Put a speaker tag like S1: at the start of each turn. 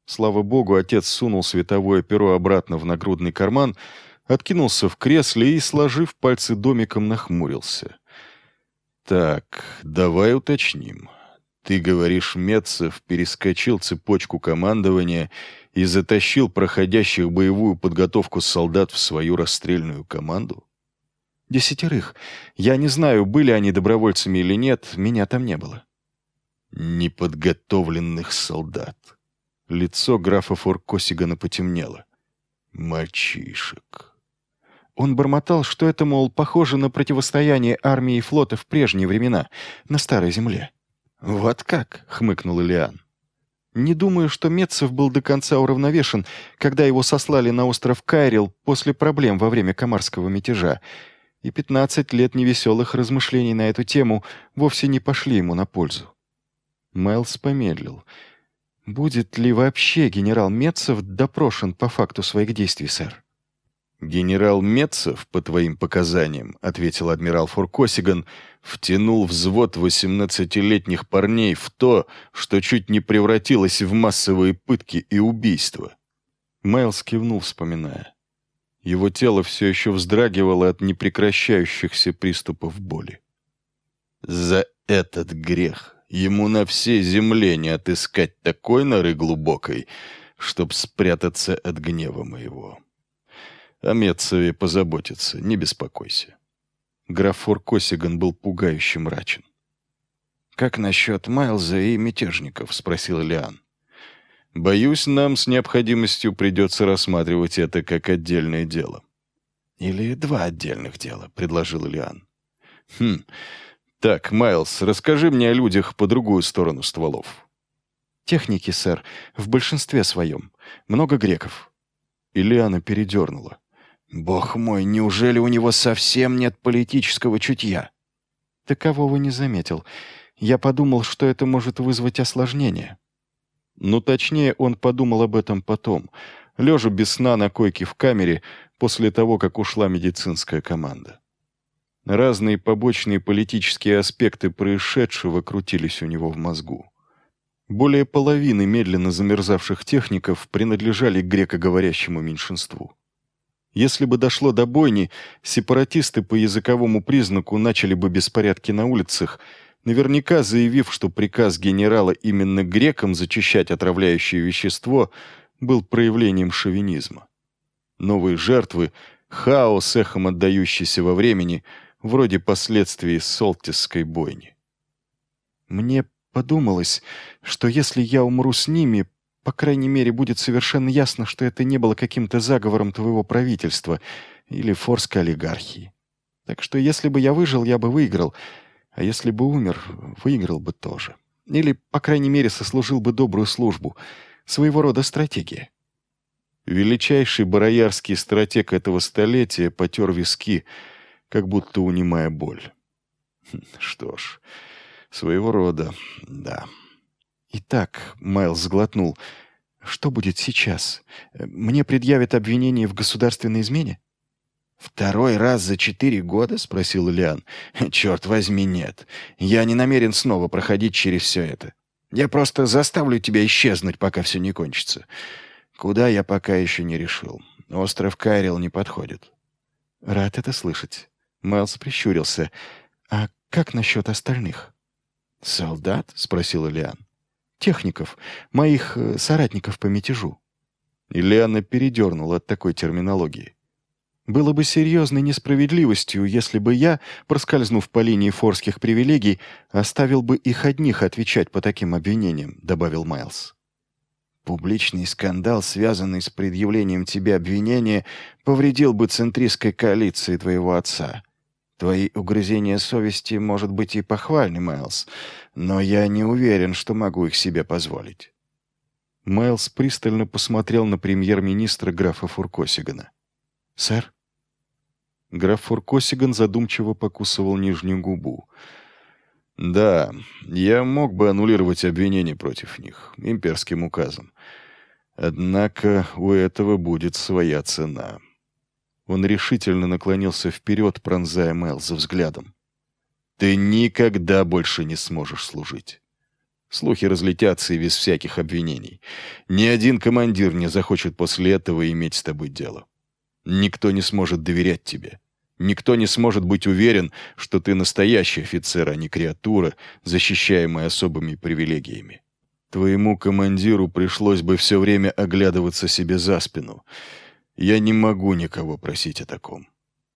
S1: Слава богу, отец сунул световое перо обратно в нагрудный карман, откинулся в кресле и, сложив пальцы домиком, нахмурился. «Так, давай уточним. Ты говоришь, Метцев перескочил цепочку командования и затащил проходящих боевую подготовку солдат в свою расстрельную команду?»
S2: 10. Я не знаю, были они добровольцами или нет, меня там не было.
S1: «Неподготовленных солдат». Лицо графа Форкосигана потемнело. «Мальчишек».
S2: Он бормотал, что это, мол, похоже на противостояние армии и флота в прежние времена, на Старой Земле.
S1: «Вот как?» — хмыкнул Элиан.
S2: Не думаю, что Метцев был до конца уравновешен, когда его сослали на остров Кайрил после проблем во время Камарского мятежа, и 15 лет невеселых размышлений на эту тему вовсе не пошли ему на пользу.
S1: Майлз помедлил.
S2: «Будет ли вообще генерал Метцев допрошен по факту своих действий, сэр?»
S1: «Генерал Метцев, по твоим показаниям, — ответил адмирал Форкосиган, — втянул взвод 18-летних парней в то, что чуть не превратилось в массовые пытки и убийства». Майлз кивнул, вспоминая. Его тело все еще вздрагивало от непрекращающихся приступов боли. «За этот грех ему на всей земле не отыскать такой норы глубокой, чтоб спрятаться от гнева моего. О Метцеве позаботиться, не беспокойся». Граф Форкосиган был пугающе мрачен.
S2: «Как насчет Майлза и мятежников?» — спросил Элиан.
S1: «Боюсь, нам с необходимостью придется рассматривать это как отдельное дело».
S2: «Или два отдельных дела», — предложил Элиан.
S1: Так, Майлз, расскажи мне о людях по другую сторону стволов».
S2: «Техники, сэр, в большинстве своем. Много греков».
S1: Элиана передернула.
S2: «Бог мой, неужели у него совсем нет политического чутья?» «Такового не заметил. Я подумал, что это может вызвать осложнение».
S1: Ну, точнее, он подумал об этом потом, лежа без сна на койке в камере после того, как ушла медицинская команда. Разные побочные политические аспекты происшедшего крутились у него в мозгу. Более половины медленно замерзавших техников принадлежали к грекоговорящему меньшинству. Если бы дошло до бойни, сепаратисты по языковому признаку начали бы беспорядки на улицах, наверняка заявив, что приказ генерала именно грекам зачищать отравляющее вещество был проявлением шовинизма. Новые жертвы, хаос, эхом отдающийся во времени, вроде последствий Солтисской бойни.
S2: «Мне подумалось, что если я умру с ними, по крайней мере, будет совершенно ясно, что это не было каким-то заговором твоего правительства или форской олигархии. Так что если бы я выжил, я бы выиграл, а если бы умер, выиграл бы тоже. Или, по крайней мере, сослужил бы добрую службу. Своего рода стратегия».
S1: Величайший бароярский стратег этого столетия потер виски, как будто унимая боль. Что ж, своего рода, да.
S2: «Итак», — Майлз сглотнул, — «что будет сейчас? Мне предъявят обвинение в государственной измене?»
S3: «Второй раз за 4 года?» — спросил Элиан. «Черт возьми, нет. Я не намерен снова проходить через все это. Я просто заставлю тебя исчезнуть, пока все не кончится. Куда я пока еще не решил. Остров Кайрил не подходит».
S2: «Рад это слышать». Майлз прищурился. «А как насчет остальных?»
S3: «Солдат?» — спросил Элиан.
S2: «Техников, моих соратников по мятежу».
S1: Элиана передернула от такой терминологии.
S2: «Было бы серьезной несправедливостью, если бы я, проскользнув по линии форских привилегий, оставил бы их одних отвечать по таким обвинениям», — добавил Майлз.
S3: «Публичный скандал, связанный с предъявлением тебе обвинения, повредил бы центристской коалиции твоего отца. Твои угрызения совести, может быть, и похвальны, Майлз, но я не уверен, что могу их себе позволить».
S1: Майлз пристально посмотрел на премьер-министра графа Форкосигана.
S2: «Сэр?»
S1: Граф Форкосиган задумчиво покусывал нижнюю губу. «Да, я мог бы аннулировать обвинения против них имперским указом. Однако у этого будет своя цена». Он решительно наклонился вперед, пронзая Майлза взглядом. «Ты никогда больше не сможешь служить. Слухи разлетятся и без всяких обвинений. Ни один командир не захочет после этого иметь с тобой дело. Никто не сможет доверять тебе. Никто не сможет быть уверен, что ты настоящий офицер, а не креатура, защищаемая особыми привилегиями. Твоему командиру пришлось бы все время оглядываться себе за спину. Я не могу никого просить о таком.